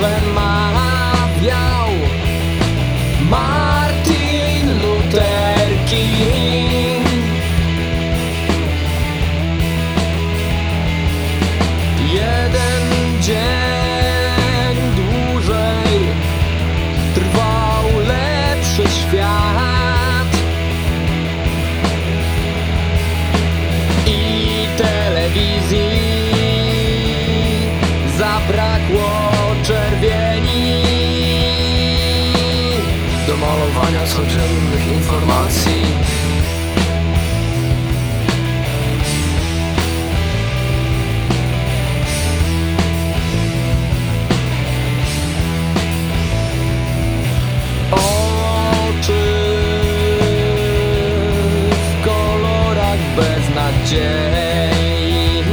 przemawiał Martin Luther King. Jeden dzień dłużej trwał lepszy świat i telewizji zabrakło czerwieni do malowania codziennych informacji. Oczy w kolorach beznadziei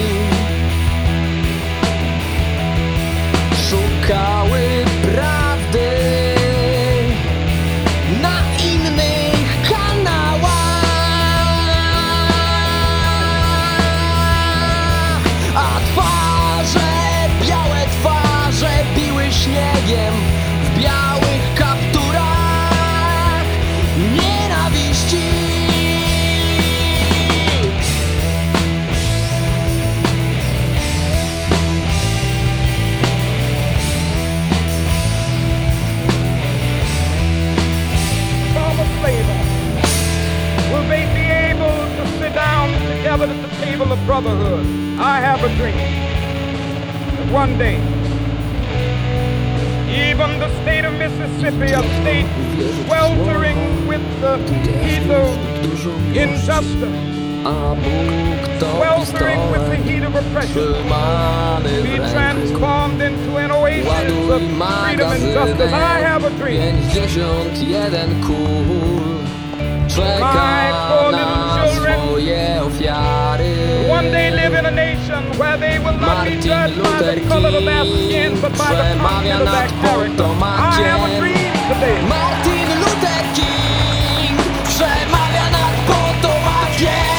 szukały prawdy na innych kanałach, a twarze, białe twarze biły śniegiem w białych kapturach nienawiści. Will they be able to sit down together at the table of brotherhood? I have a dream that one day, even the state of Mississippi, a state sweltering with the heat of injustice, sweltering with the heat of oppression, be transformed into an oasis of freedom and justice. I have a dream. 51 kul czeka na swoje ofiary. One day live in a nation where they will not be judged by the color of their skin, but by the content of their character. I have a dream today. Martin Luther King przemawia nad potomakiem.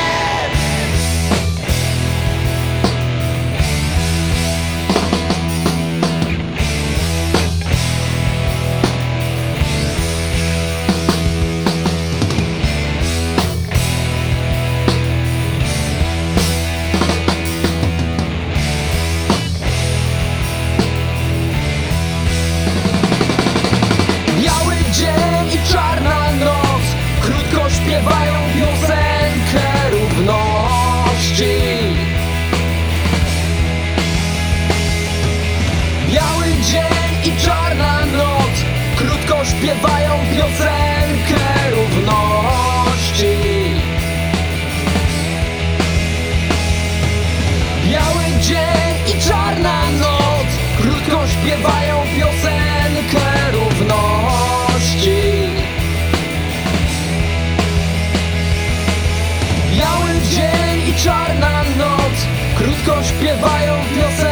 Śpiewają piosenkę równości. Biały dzień i czarna noc krótko śpiewają piosenkę równości. Biały dzień i czarna noc krótko śpiewają piosenkę równości. Biały dzień i czarna noc krótko śpiewają piosenkę